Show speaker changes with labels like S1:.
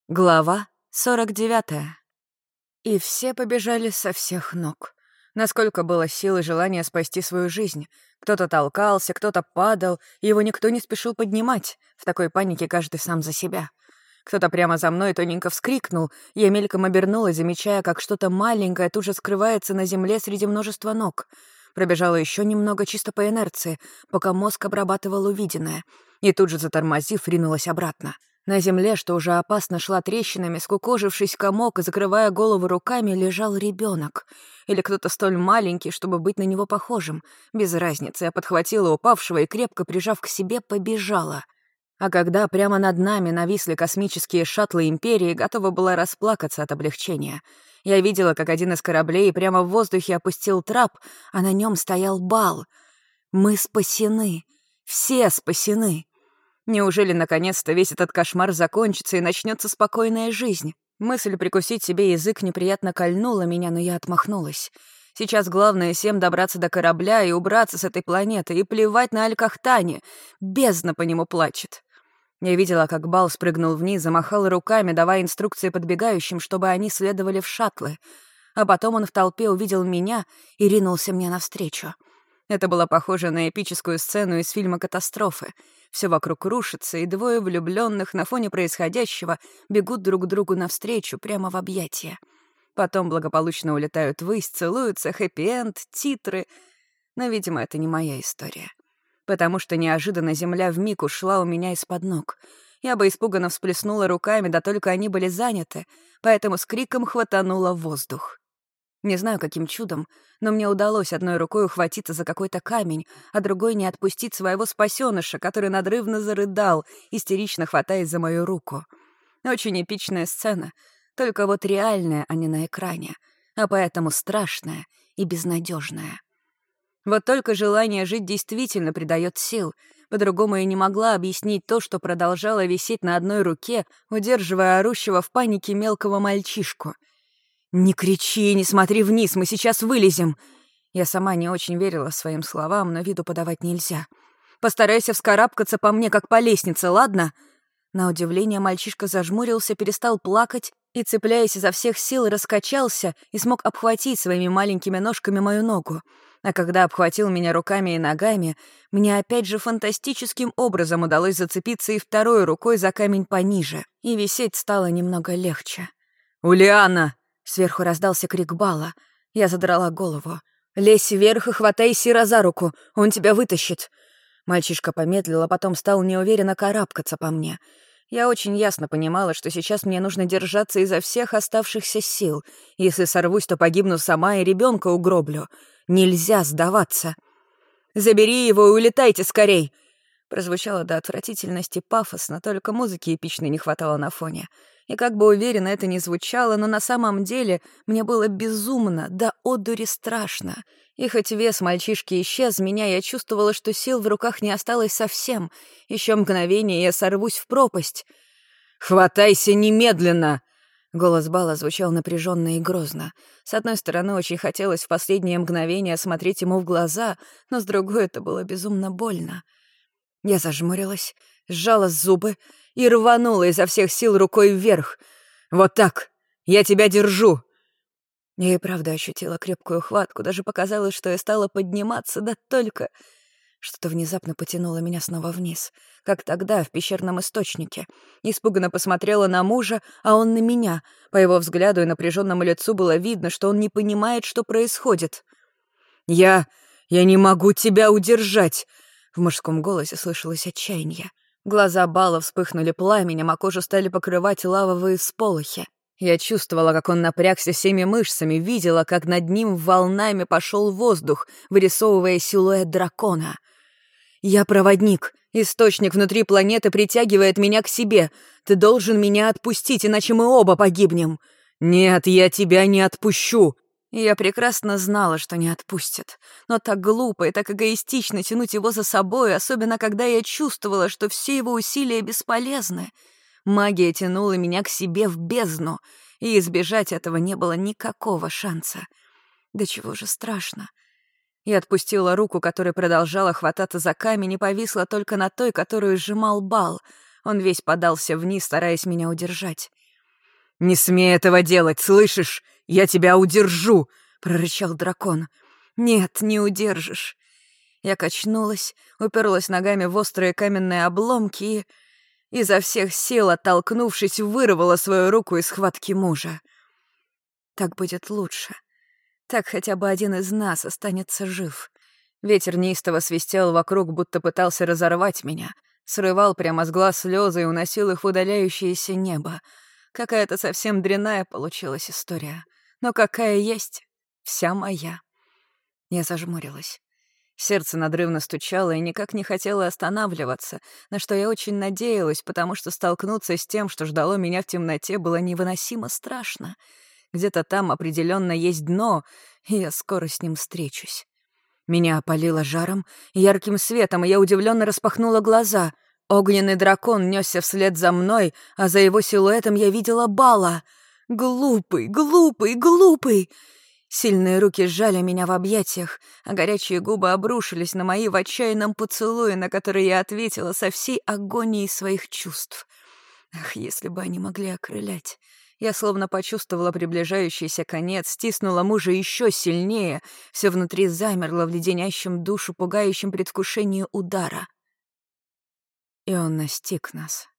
S1: Глава 49. И все побежали со всех ног. Насколько было сил и желания спасти свою жизнь. Кто-то толкался, кто-то падал, и его никто не спешил поднимать. В такой панике каждый сам за себя. Кто-то прямо за мной тоненько вскрикнул, я мельком обернулась, замечая, как что-то маленькое тут же скрывается на земле среди множества ног. Пробежала еще немного чисто по инерции, пока мозг обрабатывал увиденное, и тут же, затормозив, ринулась обратно. На земле, что уже опасно шла трещинами, скукожившись комок и закрывая голову руками, лежал ребенок. Или кто-то столь маленький, чтобы быть на него похожим. Без разницы, я подхватила упавшего и, крепко прижав к себе, побежала. А когда прямо над нами нависли космические шаттлы Империи, готова была расплакаться от облегчения. Я видела, как один из кораблей прямо в воздухе опустил трап, а на нем стоял Бал. Мы спасены. Все спасены. Неужели наконец-то весь этот кошмар закончится и начнется спокойная жизнь? Мысль прикусить себе язык неприятно кольнула меня, но я отмахнулась. Сейчас главное всем добраться до корабля и убраться с этой планеты, и плевать на Аль-Кахтани. Бездна по нему плачет. Я видела, как Бал спрыгнул вниз, замахал руками, давая инструкции подбегающим, чтобы они следовали в шаттлы. А потом он в толпе увидел меня и ринулся мне навстречу. Это было похоже на эпическую сцену из фильма «Катастрофы». Все вокруг рушится, и двое влюбленных на фоне происходящего бегут друг другу навстречу прямо в объятия. Потом благополучно улетают ввысь, целуются, хэппи-энд, титры. Но, видимо, это не моя история. Потому что неожиданно земля вмиг ушла у меня из-под ног. Я бы испуганно всплеснула руками, да только они были заняты, поэтому с криком хватанула воздух. Не знаю, каким чудом, но мне удалось одной рукой ухватиться за какой-то камень, а другой не отпустить своего спасёныша, который надрывно зарыдал, истерично хватаясь за мою руку. Очень эпичная сцена, только вот реальная, а не на экране, а поэтому страшная и безнадежная. Вот только желание жить действительно придает сил. По-другому я не могла объяснить то, что продолжало висеть на одной руке, удерживая орущего в панике мелкого мальчишку. «Не кричи, не смотри вниз, мы сейчас вылезем!» Я сама не очень верила своим словам, но виду подавать нельзя. «Постарайся вскарабкаться по мне, как по лестнице, ладно?» На удивление мальчишка зажмурился, перестал плакать и, цепляясь изо всех сил, раскачался и смог обхватить своими маленькими ножками мою ногу. А когда обхватил меня руками и ногами, мне опять же фантастическим образом удалось зацепиться и второй рукой за камень пониже, и висеть стало немного легче. «Ульяна!» Сверху раздался крик Бала. Я задрала голову. «Лезь вверх и хватай Сира за руку, он тебя вытащит!» Мальчишка помедлил, а потом стал неуверенно карабкаться по мне. Я очень ясно понимала, что сейчас мне нужно держаться изо всех оставшихся сил. Если сорвусь, то погибну сама и ребенка угроблю. Нельзя сдаваться. «Забери его и улетайте скорей!» Прозвучало до отвратительности пафосно, только музыки эпичной не хватало на фоне. И как бы уверенно это ни звучало, но на самом деле мне было безумно, до одури страшно. И хоть вес мальчишки исчез, я чувствовала, что сил в руках не осталось совсем. Еще мгновение, и я сорвусь в пропасть. «Хватайся немедленно!» Голос Бала звучал напряженно и грозно. С одной стороны, очень хотелось в последнее мгновение смотреть ему в глаза, но с другой это было безумно больно. Я зажмурилась, сжала зубы и рванула изо всех сил рукой вверх. «Вот так! Я тебя держу!» Я и правда ощутила крепкую хватку, даже показалось, что я стала подниматься, да только... Что-то внезапно потянуло меня снова вниз, как тогда в пещерном источнике. Испуганно посмотрела на мужа, а он на меня. По его взгляду и напряженному лицу было видно, что он не понимает, что происходит. «Я не могу тебя удержать!» В мужском голосе слышалось отчаяние. Глаза Бала вспыхнули пламенем, а кожу стали покрывать лавовые всполохи. Я чувствовала, как он напрягся всеми мышцами, видела, как над ним волнами пошел воздух, вырисовывая силуэт дракона. «Я проводник. Источник внутри планеты притягивает меня к себе. Ты должен меня отпустить, иначе мы оба погибнем». «Нет, я тебя не отпущу!» И я прекрасно знала, что не отпустит. Но так глупо и так эгоистично тянуть его за собой, особенно когда я чувствовала, что все его усилия бесполезны. Магия тянула меня к себе в бездну, и избежать этого не было никакого шанса. Да чего же страшно. Я отпустила руку, которая продолжала хвататься за камень, и повисла только на той, которую сжимал Бал. Он весь подался вниз, стараясь меня удержать. «Не смей этого делать, слышишь? Я тебя удержу!» — прорычал дракон. «Нет, не удержишь». Я качнулась, уперлась ногами в острые каменные обломки и, изо всех сил оттолкнувшись, вырвала свою руку из схватки мужа. Так будет лучше. Так хотя бы один из нас останется жив. Ветер неистово свистел вокруг, будто пытался разорвать меня. Срывал прямо с глаз слезы и уносил их в удаляющееся небо. Какая-то совсем дрянная получилась история. Но какая есть, вся моя. Я зажмурилась. Сердце надрывно стучало и никак не хотело останавливаться, на что я очень надеялась, потому что столкнуться с тем, что ждало меня в темноте, было невыносимо страшно. Где-то там определенно есть дно, и я скоро с ним встречусь. Меня опалило жаром, ярким светом, и я удивленно распахнула глаза. Огненный дракон несся вслед за мной, а за его силуэтом я видела Бала. Глупый, глупый, глупый! Сильные руки сжали меня в объятиях, а горячие губы обрушились на мои в отчаянном поцелуе, на который я ответила со всей агонией своих чувств. Ах, если бы они могли окрылять! Я словно почувствовала приближающийся конец, стиснула мужа еще сильнее, все внутри замерло в леденящем душу, пугающем предвкушении удара. И он настиг нас.